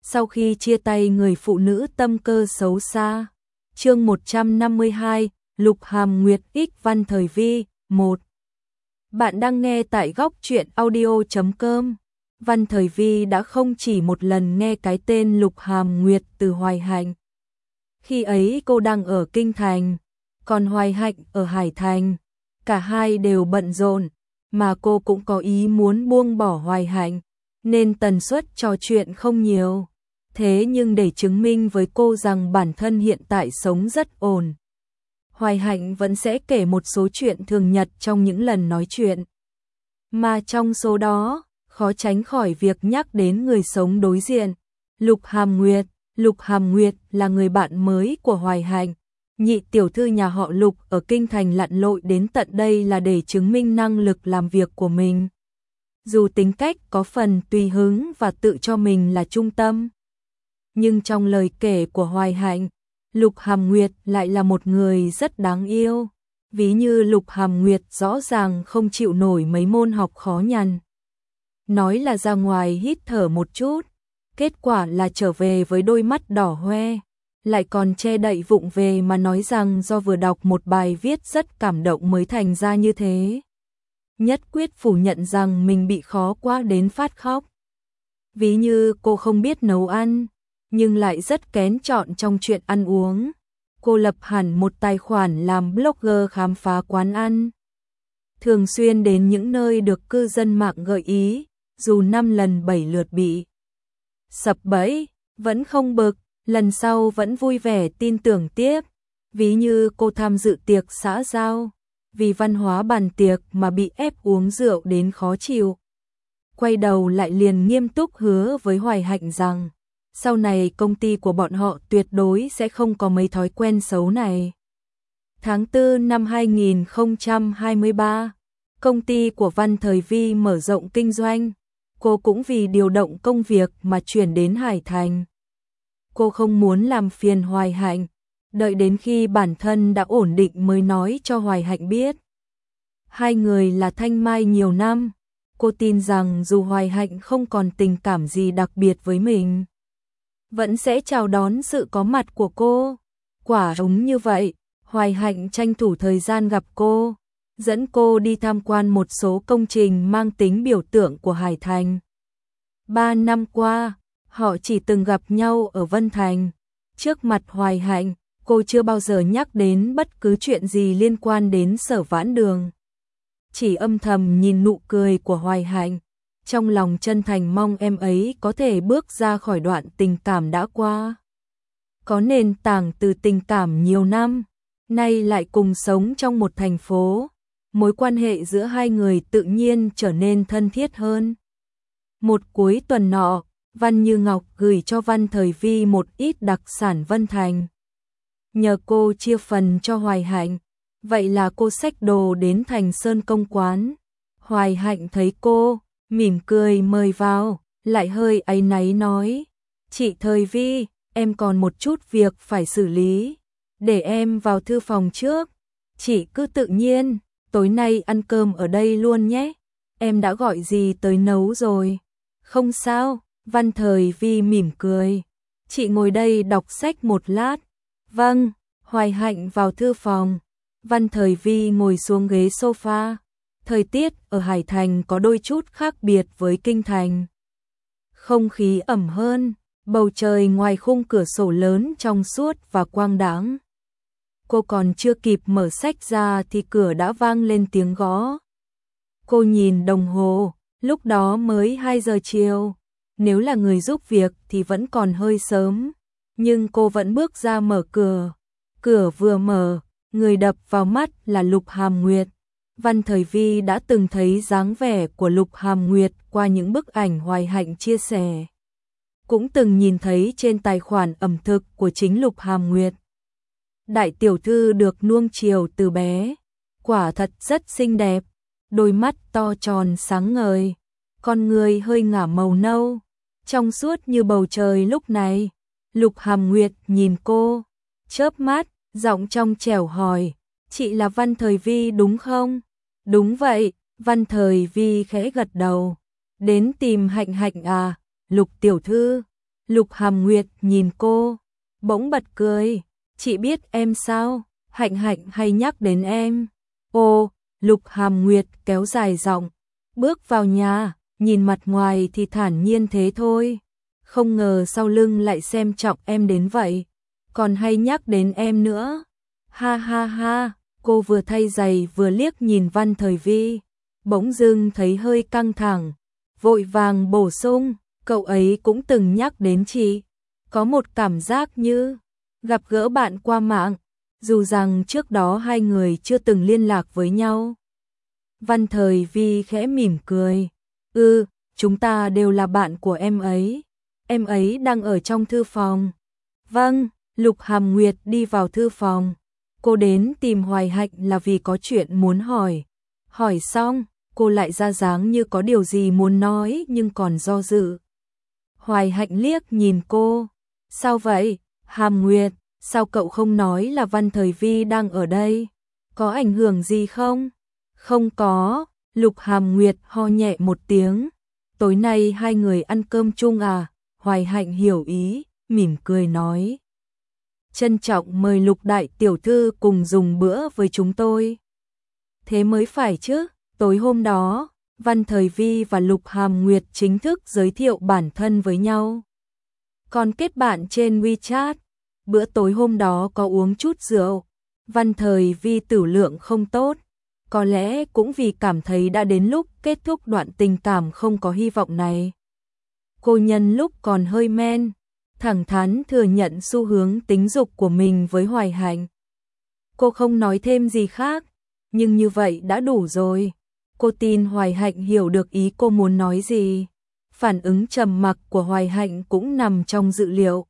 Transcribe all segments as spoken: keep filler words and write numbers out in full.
Sau khi chia tay người phụ nữ tâm cơ xấu xa. Chương một trăm năm mươi hai, Lục Hàm Nguyệt X Văn Thời Vi, một. Bạn đang nghe tại góc truyện audio chấm com. Văn Thời Vi đã không chỉ một lần nghe cái tên Lục Hàm Nguyệt từ Hoài Hạnh. Khi ấy cô đang ở Kinh Thành, còn Hoài Hạnh ở Hải Thành. Cả hai đều bận rộn, mà cô cũng có ý muốn buông bỏ Hoài Hạnh, nên tần suất trò chuyện không nhiều. Thế nhưng để chứng minh với cô rằng bản thân hiện tại sống rất ổn, Hoài Hạnh vẫn sẽ kể một số chuyện thường nhật trong những lần nói chuyện. Mà trong số đó, khó tránh khỏi việc nhắc đến người sống đối diện, Lục Hàm Nguyệt. Lục Hàm Nguyệt là người bạn mới của Hoài Hạnh. Nhị tiểu thư nhà họ Lục ở Kinh Thành lặn lội đến tận đây là để chứng minh năng lực làm việc của mình. Dù tính cách có phần tùy hứng và tự cho mình là trung tâm, nhưng trong lời kể của Hoài Hạnh, Lục Hàm Nguyệt lại là một người rất đáng yêu. Ví như Lục Hàm Nguyệt rõ ràng không chịu nổi mấy môn học khó nhằn. Nói là ra ngoài hít thở một chút, kết quả là trở về với đôi mắt đỏ hoe, lại còn che đậy vụng về mà nói rằng do vừa đọc một bài viết rất cảm động mới thành ra như thế. Nhất quyết phủ nhận rằng mình bị khó quá đến phát khóc. Ví như cô không biết nấu ăn, nhưng lại rất kén chọn trong chuyện ăn uống. Cô lập hẳn một tài khoản làm blogger khám phá quán ăn, thường xuyên đến những nơi được cư dân mạng gợi ý, dù năm lần bảy lượt bị sập bẫy, vẫn không bực, lần sau vẫn vui vẻ tin tưởng tiếp. Ví như cô tham dự tiệc xã giao, vì văn hóa bàn tiệc mà bị ép uống rượu đến khó chịu. Quay đầu lại liền nghiêm túc hứa với Hoài Hạnh rằng sau này công ty của bọn họ tuyệt đối sẽ không có mấy thói quen xấu này. Tháng tư năm hai nghìn không trăm hai mươi ba, công ty của Văn Thời Vi mở rộng kinh doanh. Cô cũng vì điều động công việc mà chuyển đến Hải Thành. Cô không muốn làm phiền Hoài Hạnh, đợi đến khi bản thân đã ổn định mới nói cho Hoài Hạnh biết. Hai người là thanh mai nhiều năm, cô tin rằng dù Hoài Hạnh không còn tình cảm gì đặc biệt với mình, vẫn sẽ chào đón sự có mặt của cô. Quả đúng như vậy, Hoài Hạnh tranh thủ thời gian gặp cô, dẫn cô đi tham quan một số công trình mang tính biểu tượng của Hải Thành. Ba năm qua, họ chỉ từng gặp nhau ở Vân Thành. Trước mặt Hoài Hạnh, cô chưa bao giờ nhắc đến bất cứ chuyện gì liên quan đến Sở Vãn Đường. Chỉ âm thầm nhìn nụ cười của Hoài Hạnh, trong lòng chân thành mong em ấy có thể bước ra khỏi đoạn tình cảm đã qua. Có nền tảng từ tình cảm nhiều năm, nay lại cùng sống trong một thành phố, mối quan hệ giữa hai người tự nhiên trở nên thân thiết hơn. Một cuối tuần nọ, Văn Như Ngọc gửi cho Văn Thời Vi một ít đặc sản Vân Thành, nhờ cô chia phần cho Hoài Hạnh. Vậy là cô xách đồ đến Thành Sơn Công quán. Hoài Hạnh thấy cô, mỉm cười mời vào, lại hơi áy náy nói: "Chị Thời Vi, em còn một chút việc phải xử lý, để em vào thư phòng trước. Chị cứ tự nhiên, tối nay ăn cơm ở đây luôn nhé. Em đã gọi gì tới nấu rồi." "Không sao." Văn Thời Vi mỉm cười. "Chị ngồi đây đọc sách một lát." "Vâng." Hoài Hạnh vào thư phòng. Văn Thời Vi ngồi xuống ghế sofa. Thời tiết ở Hải Thành có đôi chút khác biệt với Kinh Thành. Không khí ẩm hơn, bầu trời ngoài khung cửa sổ lớn trong suốt và quang đãng. Cô còn chưa kịp mở sách ra thì cửa đã vang lên tiếng gõ. Cô nhìn đồng hồ, lúc đó mới hai giờ chiều. Nếu là người giúp việc thì vẫn còn hơi sớm, nhưng cô vẫn bước ra mở cửa. Cửa vừa mở, người đập vào mắt là Lục Hàm Nguyệt. Văn Thời Vi đã từng thấy dáng vẻ của Lục Hàm Nguyệt qua những bức ảnh Hoài Hạnh chia sẻ, cũng từng nhìn thấy trên tài khoản ẩm thực của chính Lục Hàm Nguyệt. Đại tiểu thư được nuông chiều từ bé, quả thật rất xinh đẹp, đôi mắt to tròn sáng ngời, con người hơi ngả màu nâu, trong suốt như bầu trời lúc này. Lục Hàm Nguyệt nhìn cô, chớp mắt, giọng trong trẻo hỏi: "Chị là Văn Thời Vi đúng không?" "Đúng vậy." Văn Thời Vi khẽ gật đầu. "Đến tìm Hạnh Hạnh à?" "Lục tiểu thư." Lục Hàm Nguyệt nhìn cô, bỗng bật cười. Chị biết em sao? Hạnh Hạnh hay nhắc đến em. Ô, Lục Hàm Nguyệt kéo dài giọng, bước vào nhà, nhìn mặt ngoài thì thản nhiên thế thôi. Không ngờ sau lưng lại xem trọng em đến vậy, còn hay nhắc đến em nữa. Ha ha ha, cô vừa thay giày vừa liếc nhìn Văn Thời Vi, bỗng dưng thấy hơi căng thẳng, vội vàng bổ sung, cậu ấy cũng từng nhắc đến chị. Có một cảm giác như gặp gỡ bạn qua mạng, dù rằng trước đó hai người chưa từng liên lạc với nhau. Văn Thời Vi khẽ mỉm cười. Ừ, chúng ta đều là bạn của em ấy. Em ấy đang ở trong thư phòng. Vâng, Lục Hàm Nguyệt đi vào thư phòng. Cô đến tìm Hoài Hạnh là vì có chuyện muốn hỏi. Hỏi xong, cô lại ra dáng như có điều gì muốn nói nhưng còn do dự. Hoài Hạnh liếc nhìn cô. Sao vậy, Hàm Nguyệt, sao cậu không nói là Văn Thời Vi đang ở đây? Có ảnh hưởng gì không? Không có, Lục Hàm Nguyệt ho nhẹ một tiếng. Tối nay hai người ăn cơm chung à? Hoài Hạnh hiểu ý, mỉm cười nói. Trân trọng mời Lục đại tiểu thư cùng dùng bữa với chúng tôi. Thế mới phải chứ, tối hôm đó, Văn Thời Vi và Lục Hàm Nguyệt chính thức giới thiệu bản thân với nhau. Còn kết bạn trên WeChat, bữa tối hôm đó có uống chút rượu. Văn Thời Vi tử lượng không tốt, có lẽ cũng vì cảm thấy đã đến lúc kết thúc đoạn tình cảm không có hy vọng này. Cô nhân lúc còn hơi men, thẳng thắn thừa nhận xu hướng tính dục của mình với Hoài Hạnh. Cô không nói thêm gì khác, nhưng như vậy đã đủ rồi. Cô tin Hoài Hạnh hiểu được ý cô muốn nói gì. Phản ứng trầm mặc của Hoài Hạnh cũng nằm trong dự liệu.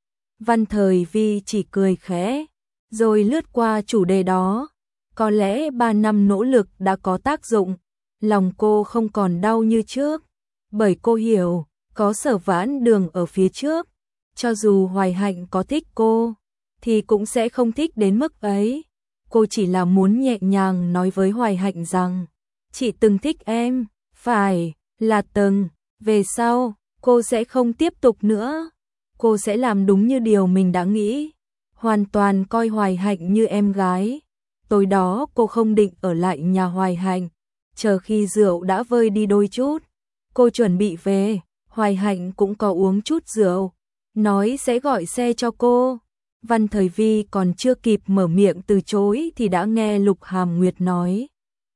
Văn Thời Vi chỉ cười khẽ, rồi lướt qua chủ đề đó. Có lẽ ba năm nỗ lực đã có tác dụng, lòng cô không còn đau như trước, bởi cô hiểu, có Sở Vãn Đường ở phía trước, cho dù Hoài Hạnh có thích cô, thì cũng sẽ không thích đến mức ấy. Cô chỉ là muốn nhẹ nhàng nói với Hoài Hạnh rằng, chị từng thích em, phải, là từng, về sau, cô sẽ không tiếp tục nữa. Cô sẽ làm đúng như điều mình đã nghĩ, hoàn toàn coi Hoài Hạnh như em gái. Tối đó cô không định ở lại nhà Hoài Hạnh, chờ khi rượu đã vơi đi đôi chút, cô chuẩn bị về. Hoài Hạnh cũng có uống chút rượu, nói sẽ gọi xe cho cô. Văn Thời Vi còn chưa kịp mở miệng từ chối thì đã nghe Lục Hàm Nguyệt nói.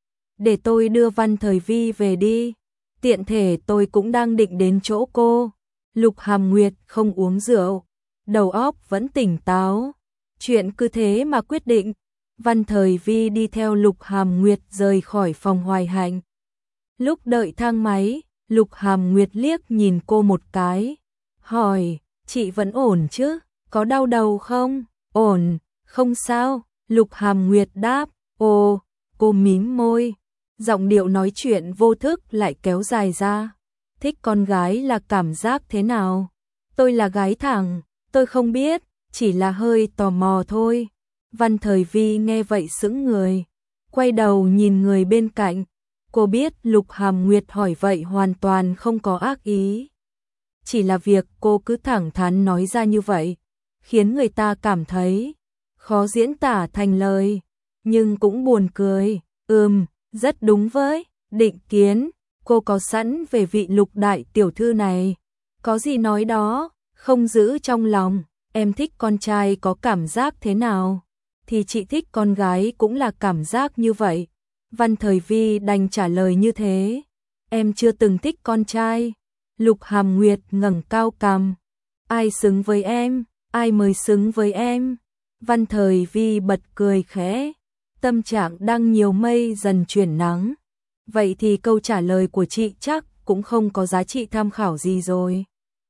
Để tôi đưa Văn Thời Vi về đi, tiện thể tôi cũng đang định đến chỗ cô. Lục Hàm Nguyệt không uống rượu, đầu óc vẫn tỉnh táo. Chuyện cứ thế mà quyết định. Văn Thời Vi đi theo Lục Hàm Nguyệt rời khỏi phòng Hoài Hạnh. Lúc đợi thang máy, Lục Hàm Nguyệt liếc nhìn cô một cái, hỏi, chị vẫn ổn chứ, có đau đầu không? Ổn, không sao, Lục Hàm Nguyệt đáp. Ồ, cô mím môi, giọng điệu nói chuyện vô thức lại kéo dài ra. Thích con gái là cảm giác thế nào? Tôi là gái thẳng, tôi không biết, chỉ là hơi tò mò thôi. Văn Thời Vi nghe vậy sững người, quay đầu nhìn người bên cạnh. Cô biết Lục Hàm Nguyệt hỏi vậy hoàn toàn không có ác ý. Chỉ là việc cô cứ thẳng thắn nói ra như vậy, khiến người ta cảm thấy khó diễn tả thành lời, nhưng cũng buồn cười. Ừm, rất đúng với định kiến cô có sẵn về vị Lục đại tiểu thư này. Có gì nói đó, không giữ trong lòng. Em thích con trai có cảm giác thế nào, thì chị thích con gái cũng là cảm giác như vậy. Văn Thời Vi đành trả lời như thế. Em chưa từng thích con trai. Lục Hàm Nguyệt ngẩng cao cằm. Ai xứng với em? Ai mới xứng với em? Văn Thời Vi bật cười khẽ. Tâm trạng đang nhiều mây dần chuyển nắng. Vậy thì câu trả lời của chị chắc cũng không có giá trị tham khảo gì rồi.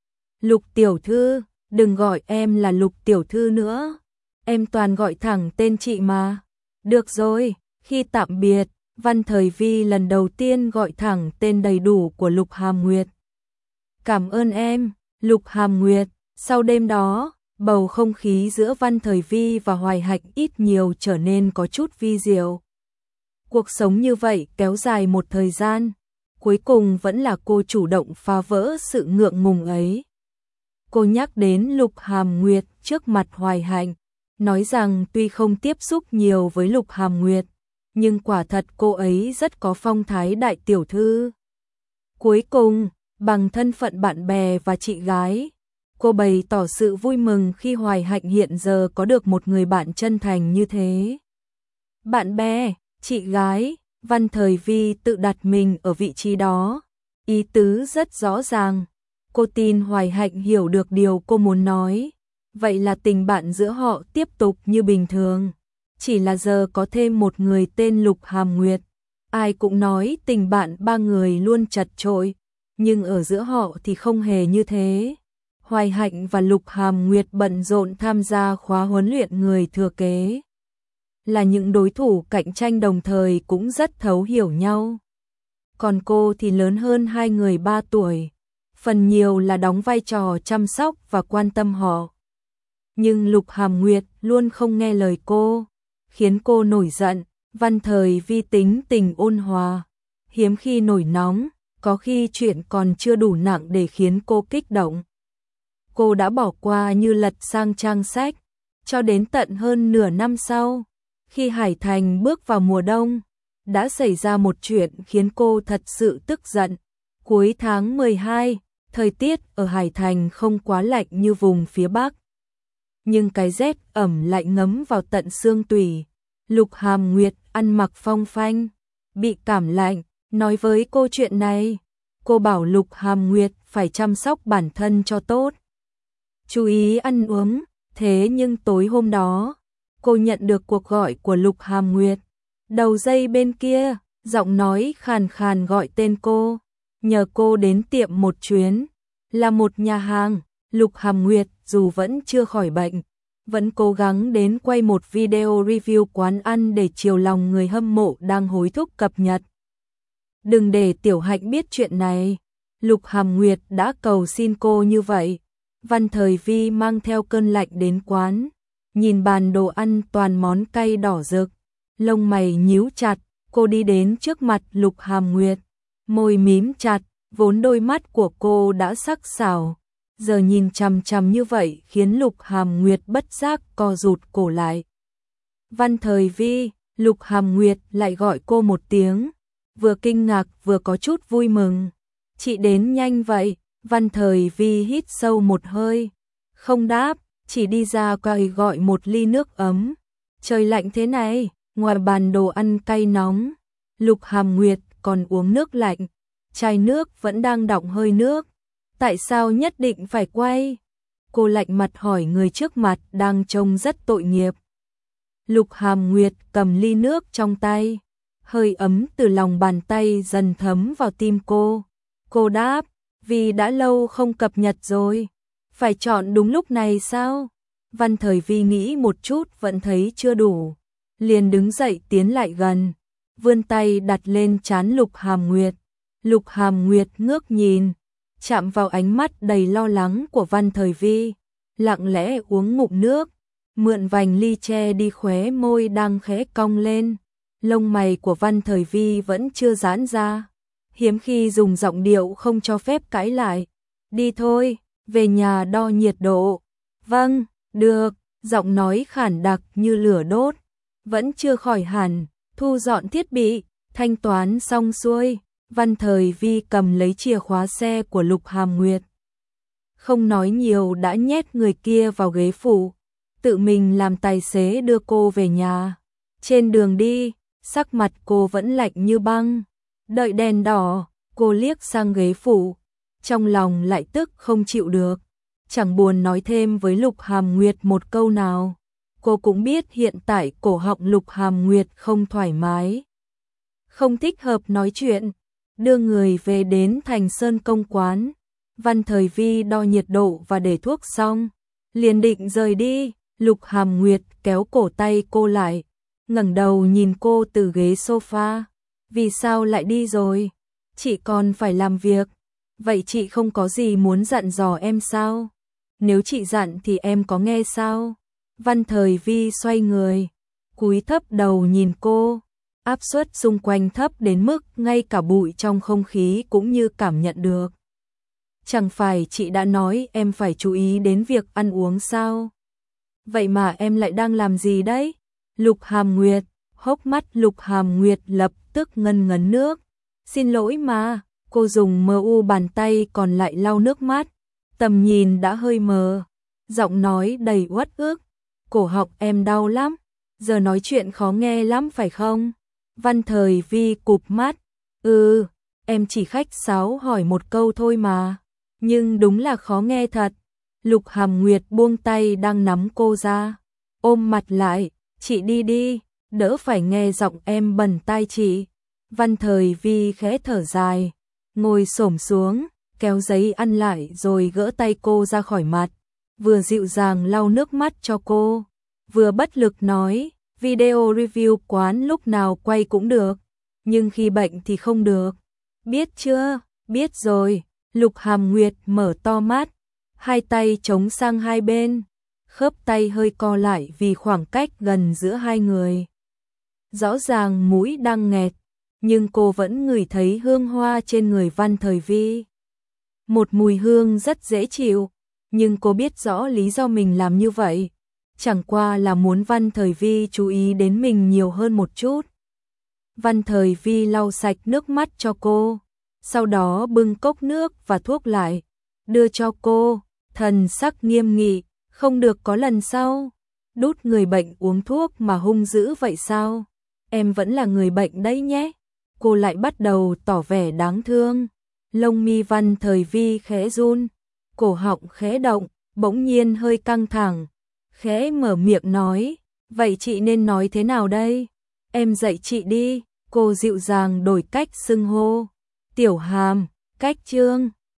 Lục tiểu thư, đừng gọi em là Lục tiểu thư nữa. Em toàn gọi thẳng tên chị mà. Được rồi, khi tạm biệt, Văn Thời Vi lần đầu tiên gọi thẳng tên đầy đủ của Lục Hàm Nguyệt. Cảm ơn em, Lục Hàm Nguyệt. Sau đêm đó, bầu không khí giữa Văn Thời Vi và Hoài Hạnh ít nhiều trở nên có chút vi diệu. Cuộc sống như vậy kéo dài một thời gian, cuối cùng vẫn là cô chủ động phá vỡ sự ngượng ngùng ấy. Cô nhắc đến Lục Hàm Nguyệt trước mặt Hoài Hạnh, nói rằng tuy không tiếp xúc nhiều với Lục Hàm Nguyệt, nhưng quả thật cô ấy rất có phong thái đại tiểu thư. Cuối cùng, bằng thân phận bạn bè và chị gái, cô bày tỏ sự vui mừng khi Hoài Hạnh hiện giờ có được một người bạn chân thành như thế. Bạn bè, chị gái, Văn Thời Vi tự đặt mình ở vị trí đó, ý tứ rất rõ ràng. Cô tin Hoài Hạnh hiểu được điều cô muốn nói, vậy là tình bạn giữa họ tiếp tục như bình thường. Chỉ là giờ có thêm một người tên Lục Hàm Nguyệt. Ai cũng nói tình bạn ba người luôn chật chội, nhưng ở giữa họ thì không hề như thế. Hoài Hạnh và Lục Hàm Nguyệt bận rộn tham gia khóa huấn luyện người thừa kế. Là những đối thủ cạnh tranh đồng thời cũng rất thấu hiểu nhau. Còn cô thì lớn hơn hai người ba tuổi, phần nhiều là đóng vai trò chăm sóc và quan tâm họ. Nhưng Lục Hàm Nguyệt luôn không nghe lời cô, khiến cô nổi giận. Văn Thời Vi tính tình ôn hòa, hiếm khi nổi nóng, có khi chuyện còn chưa đủ nặng để khiến cô kích động. Cô đã bỏ qua như lật sang trang sách, cho đến tận hơn nửa năm sau, khi Hải Thành bước vào mùa đông, đã xảy ra một chuyện khiến cô thật sự tức giận. Cuối tháng mười hai, thời tiết ở Hải Thành không quá lạnh như vùng phía Bắc, nhưng cái rét ẩm lạnh ngấm vào tận xương tủy. Lục Hàm Nguyệt ăn mặc phong phanh, bị cảm lạnh, nói với cô chuyện này. Cô bảo Lục Hàm Nguyệt phải chăm sóc bản thân cho tốt, chú ý ăn uống. Thế nhưng tối hôm đó, cô nhận được cuộc gọi của Lục Hàm Nguyệt. Đầu dây bên kia, giọng nói khàn khàn gọi tên cô, nhờ cô đến tiệm một chuyến, là một nhà hàng. Lục Hàm Nguyệt dù vẫn chưa khỏi bệnh, vẫn cố gắng đến quay một video review quán ăn để chiều lòng người hâm mộ đang hối thúc cập nhật. Đừng để Tiểu Hạnh biết chuyện này, Lục Hàm Nguyệt đã cầu xin cô như vậy. Văn Thời Vi mang theo cơn lạnh đến quán, nhìn bàn đồ ăn toàn món cay đỏ rực, lông mày nhíu chặt. Cô đi đến trước mặt Lục Hàm Nguyệt, môi mím chặt, vốn đôi mắt của cô đã sắc sảo, giờ nhìn chằm chằm như vậy khiến Lục Hàm Nguyệt bất giác co rụt cổ lại. Văn Thời Vi, Lục Hàm Nguyệt lại gọi cô một tiếng, vừa kinh ngạc vừa có chút vui mừng. Chị đến nhanh vậy. Văn Thời Vi hít sâu một hơi, không đáp, chỉ đi ra quầy gọi một ly nước ấm. Trời lạnh thế này, ngoài bàn đồ ăn cay nóng, Lục Hàm Nguyệt còn uống nước lạnh, chai nước vẫn đang đọng hơi nước. Tại sao nhất định phải quay? Cô lạnh mặt hỏi người trước mặt đang trông rất tội nghiệp. Lục Hàm Nguyệt cầm ly nước trong tay, hơi ấm từ lòng bàn tay dần thấm vào tim cô. Cô đáp, vì đã lâu không cập nhật rồi. Phải chọn đúng lúc này sao? Văn Thời Vi nghĩ một chút vẫn thấy chưa đủ, liền đứng dậy tiến lại gần, vươn tay đặt lên trán Lục Hàm Nguyệt. Lục Hàm Nguyệt ngước nhìn, chạm vào ánh mắt đầy lo lắng của Văn Thời Vi, lặng lẽ uống ngụm nước, mượn vành ly che đi khóe môi đang khẽ cong lên. Lông mày của Văn Thời Vi vẫn chưa giãn ra, hiếm khi dùng giọng điệu không cho phép cãi lại. Đi thôi, về nhà đo nhiệt độ. Vâng, được, giọng nói khản đặc như lửa đốt. Vẫn chưa khỏi hẳn, thu dọn thiết bị, thanh toán xong xuôi. Văn Thời Vi cầm lấy chìa khóa xe của Lục Hàm Nguyệt, không nói nhiều đã nhét người kia vào ghế phụ, tự mình làm tài xế đưa cô về nhà. Trên đường đi, sắc mặt cô vẫn lạnh như băng. Đợi đèn đỏ, cô liếc sang ghế phụ, trong lòng lại tức không chịu được, chẳng buồn nói thêm với Lục Hàm Nguyệt một câu nào. Cô cũng biết hiện tại cổ họng Lục Hàm Nguyệt không thoải mái, không thích hợp nói chuyện. Đưa người về đến Thành Sơn Công quán, Văn Thời Vi đo nhiệt độ và để thuốc xong, liền định rời đi. Lục Hàm Nguyệt kéo cổ tay cô lại, ngẩng đầu nhìn cô từ ghế sofa. Vì sao lại đi rồi? Chị còn phải làm việc. Vậy chị không có gì muốn dặn dò em sao? Nếu chị dặn thì em có nghe sao? Văn Thời Vi xoay người, cúi thấp đầu nhìn cô. Áp suất xung quanh thấp đến mức ngay cả bụi trong không khí cũng như cảm nhận được. Chẳng phải chị đã nói em phải chú ý đến việc ăn uống sao? Vậy mà em lại đang làm gì đấy? Lục Hàm Nguyệt, hốc mắt Lục Hàm Nguyệt lập tức ngân ngấn nước. Xin lỗi mà, cô dùng mờ u bàn tay còn lại lau nước mắt. Tầm nhìn đã hơi mờ, giọng nói đầy uất ức. Cổ họng em đau lắm, giờ nói chuyện khó nghe lắm phải không? Văn Thời Vi cụp mắt. Ừ, em chỉ khách sáo hỏi một câu thôi mà. Nhưng đúng là khó nghe thật. Lục Hàm Nguyệt buông tay đang nắm cô ra, ôm mặt lại, chị đi đi, đỡ phải nghe giọng em bẩn tai chị. Văn Thời Vi khẽ thở dài, ngồi xổm xuống, kéo giấy ăn lại rồi gỡ tay cô ra khỏi mặt, vừa dịu dàng lau nước mắt cho cô, vừa bất lực nói, video review quán lúc nào quay cũng được, nhưng khi bệnh thì không được. Biết chưa? Biết rồi. Lục Hàm Nguyệt mở to mắt, hai tay chống sang hai bên, khớp tay hơi co lại vì khoảng cách gần giữa hai người. Rõ ràng mũi đang nghẹt, nhưng cô vẫn ngửi thấy hương hoa trên người Văn Thời Vi. Một mùi hương rất dễ chịu, nhưng cô biết rõ lý do mình làm như vậy. Chẳng qua là muốn Văn Thời Vi chú ý đến mình nhiều hơn một chút. Văn Thời Vi lau sạch nước mắt cho cô, sau đó bưng cốc nước và thuốc lại, đưa cho cô, thần sắc nghiêm nghị, không được có lần sau. Đút người bệnh uống thuốc mà hung dữ vậy sao? Em vẫn là người bệnh đấy nhé. Cô lại bắt đầu tỏ vẻ đáng thương. Lông mi Văn Thời Vi khẽ run, cổ họng khẽ động, bỗng nhiên hơi căng thẳng. Khẽ mở miệng nói, vậy chị nên nói thế nào đây? Em dạy chị đi. Cô dịu dàng đổi cách xưng hô. Tiểu Hàm, cách Trương.